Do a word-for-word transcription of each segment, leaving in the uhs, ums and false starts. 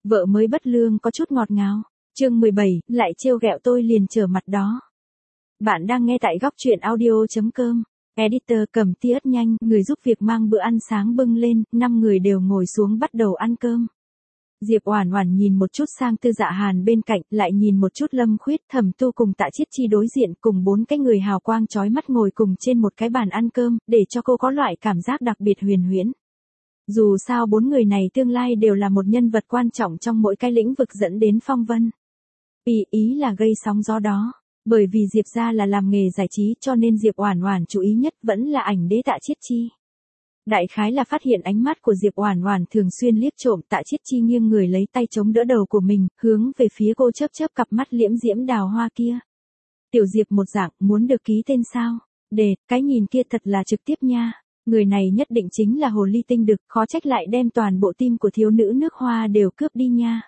Vợ mới bất lương có chút ngọt ngào. Chương mười bảy, lại trêu ghẹo tôi liền trở mặt đó. Bạn đang nghe tại góc truyện audio chấm com. Editor cầm tia ớt nhanh, người giúp việc mang bữa ăn sáng bưng lên, năm người đều ngồi xuống bắt đầu ăn cơm. Diệp Oản Oản nhìn một chút sang Tư Dạ Hàn bên cạnh, lại nhìn một chút Lâm Khuyết, Thẩm Tu cùng Tạ Chiết Chi đối diện cùng bốn cái người hào quang chói mắt ngồi cùng trên một cái bàn ăn cơm, để cho cô có loại cảm giác đặc biệt huyền huyễn. Dù sao bốn người này tương lai đều là một nhân vật quan trọng trong mỗi cái lĩnh vực dẫn đến phong vân. Ý ý là gây sóng gió đó. Bởi vì Diệp gia là làm nghề giải trí cho nên Diệp Oản Oản chú ý nhất vẫn là ảnh đế Tạ Chiết Chi. Đại khái là phát hiện ánh mắt của Diệp Oản Oản thường xuyên liếc trộm, Tạ Chiết Chi nghiêng người lấy tay chống đỡ đầu của mình, hướng về phía cô chớp chớp cặp mắt liễm diễm đào hoa kia. Tiểu Diệp một dạng, muốn được ký tên sao? Đề, cái nhìn kia thật là trực tiếp nha. Người này nhất định chính là hồ ly tinh đực, khó trách lại đem toàn bộ tim của thiếu nữ nước Hoa đều cướp đi nha.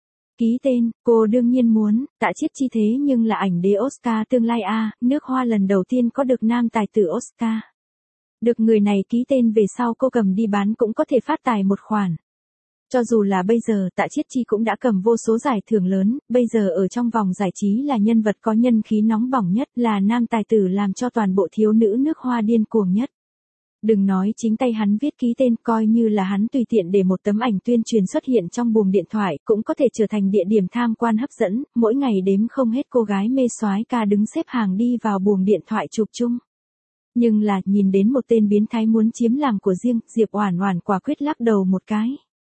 Ký tên, cô đương nhiên muốn, Tạ Chiết Chi thế nhưng là ảnh đế Oscar tương lai a, nước Hoa lần đầu tiên có được nam tài tử Oscar. Được người này ký tên về sau cô cầm đi bán cũng có thể phát tài một khoản. Cho dù là bây giờ Tạ Chiết Chi cũng đã cầm vô số giải thưởng lớn, bây giờ ở trong vòng giải trí là nhân vật có nhân khí nóng bỏng nhất, là nam tài tử làm cho toàn bộ thiếu nữ nước Hoa điên cuồng nhất. Đừng nói chính tay hắn viết ký tên, coi như là hắn tùy tiện để một tấm ảnh tuyên truyền xuất hiện trong buồng điện thoại, cũng có thể trở thành địa điểm tham quan hấp dẫn, mỗi ngày đếm không hết cô gái mê soái ca đứng xếp hàng đi vào buồng điện thoại chụp chung. Nhưng là, nhìn đến một tên biến thái muốn chiếm làm của riêng, Diệp Oản Oản quả quyết lắc đầu một cái.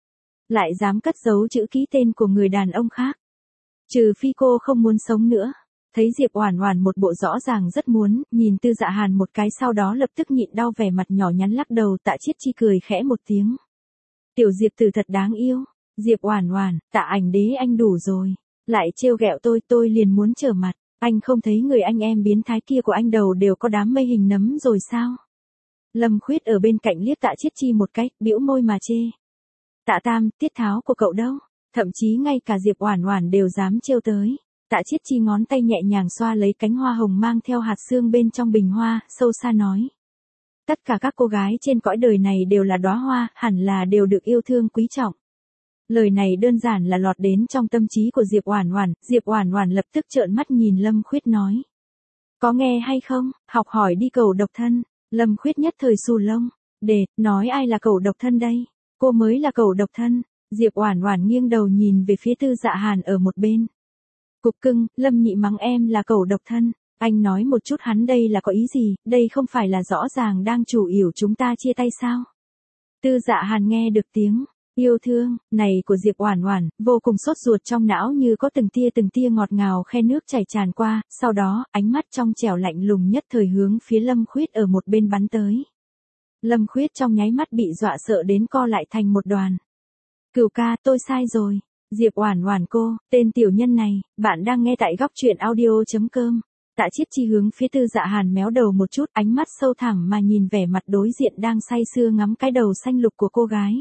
Lại dám cất giấu chữ ký tên của người đàn ông khác. Trừ phi cô không muốn sống nữa. Thấy Diệp Oản Oản một bộ rõ ràng rất muốn, nhìn Tư Dạ Hàn một cái sau đó lập tức nhịn đau vẻ mặt nhỏ nhắn lắc đầu, Tạ Chiết Chi cười khẽ một tiếng. Tiểu Diệp tử thật đáng yêu. Diệp Oản Oản, Tạ ảnh đế anh đủ rồi. Lại trêu ghẹo tôi, tôi liền muốn trở mặt. Anh không thấy người anh em biến thái kia của anh đầu đều có đám mây hình nấm rồi sao? Lâm Khuyết ở bên cạnh liếc Tạ Chiết Chi một cái, bĩu môi mà chê. Tạ Tam, tiết tháo của cậu đâu? Thậm chí ngay cả Diệp Oản Oản đều dám trêu tới. Tạ Chiết Chi ngón tay nhẹ nhàng xoa lấy cánh hoa hồng mang theo hạt sương bên trong bình hoa, sâu xa nói. Tất cả các cô gái trên cõi đời này đều là đóa hoa, hẳn là đều được yêu thương quý trọng. Lời này đơn giản là lọt đến trong tâm trí của Diệp Oản Oản, Diệp Oản Oản lập tức trợn mắt nhìn Lâm Khuyết nói. Có nghe hay không, học hỏi đi cẩu độc thân. Lâm Khuyết nhất thời xù lông. Để, nói ai là cẩu độc thân đây? Cô mới là cẩu độc thân. Diệp Oản Oản nghiêng đầu nhìn về phía Tư Dạ Hàn ở một bên. Cục cưng, Lâm nhị mắng em là cẩu độc thân. Anh nói một chút hắn đây là có ý gì, đây không phải là rõ ràng đang chủ yếu chúng ta chia tay sao? Tư Dạ Hàn nghe được tiếng yêu thương này của Diệp Oản Oản, vô cùng sốt ruột, trong não như có từng tia từng tia ngọt ngào khe nước chảy tràn qua, sau đó, ánh mắt trong trẻo lạnh lùng nhất thời hướng phía Lâm Khuyết ở một bên bắn tới. Lâm Khuyết trong nháy mắt bị dọa sợ đến co lại thành một đoàn. Cửu ca, tôi sai rồi. Diệp Oản Oản cô, tên tiểu nhân này, bạn đang nghe tại góc truyện audio chấm com. Tạ Chiết Chi hướng phía Tư Dạ Hàn méo đầu một chút, ánh mắt sâu thẳm mà nhìn vẻ mặt đối diện đang say sưa ngắm cái đầu xanh lục của cô gái.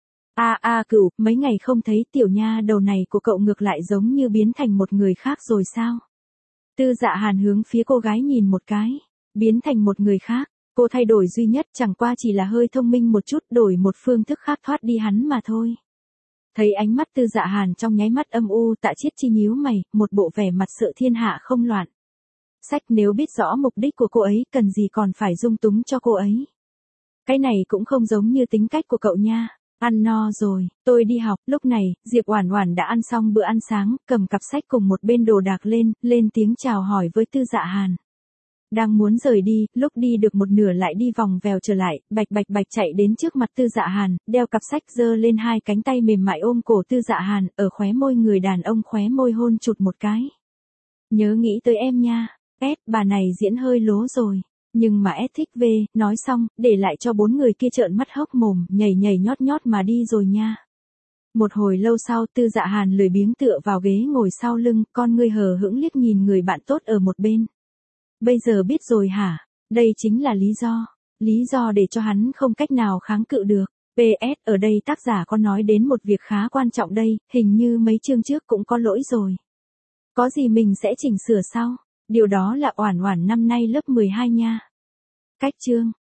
A a Cửu, mấy ngày không thấy tiểu nha đầu này của cậu ngược lại giống như biến thành một người khác rồi sao? Tư Dạ Hàn hướng phía cô gái nhìn một cái, biến thành một người khác, cô thay đổi duy nhất chẳng qua chỉ là hơi thông minh một chút, đổi một phương thức khác thoát đi hắn mà thôi. Thấy ánh mắt Tư Dạ Hàn trong nháy mắt âm u, Tạ Chiết Chi nhíu mày, một bộ vẻ mặt sợ thiên hạ không loạn. Sách, nếu biết rõ mục đích của cô ấy, cần gì còn phải dung túng cho cô ấy. Cái này cũng không giống như tính cách của cậu nha. Ăn no rồi, tôi đi học. Lúc này, Diệp Oản Oản đã ăn xong bữa ăn sáng, cầm cặp sách cùng một bên đồ đạc lên, lên tiếng chào hỏi với Tư Dạ Hàn. Đang muốn rời đi, lúc đi được một nửa lại đi vòng vèo trở lại, bạch bạch bạch chạy đến trước mặt Tư Dạ Hàn, đeo cặp sách giơ lên hai cánh tay mềm mại ôm cổ Tư Dạ Hàn, ở khóe môi người đàn ông khóe môi hôn chụt một cái. Nhớ nghĩ tới em nha, S, bà này diễn hơi lố rồi. Nhưng mà S thích về, nói xong, để lại cho bốn người kia trợn mắt hốc mồm, nhảy nhảy nhót nhót mà đi rồi nha. Một hồi lâu sau, Tư Dạ Hàn lười biếng tựa vào ghế ngồi sau lưng, con ngươi hờ hững liếc nhìn người bạn tốt ở một bên. Bây giờ biết rồi hả? Đây chính là lý do. Lý do để cho hắn không cách nào kháng cự được. pê ét, ở đây tác giả có nói đến một việc khá quan trọng đây, hình như mấy chương trước cũng có lỗi rồi. Có gì mình sẽ chỉnh sửa sau. Điều đó là Oản Oản năm nay lớp mười hai nha. Cách chương.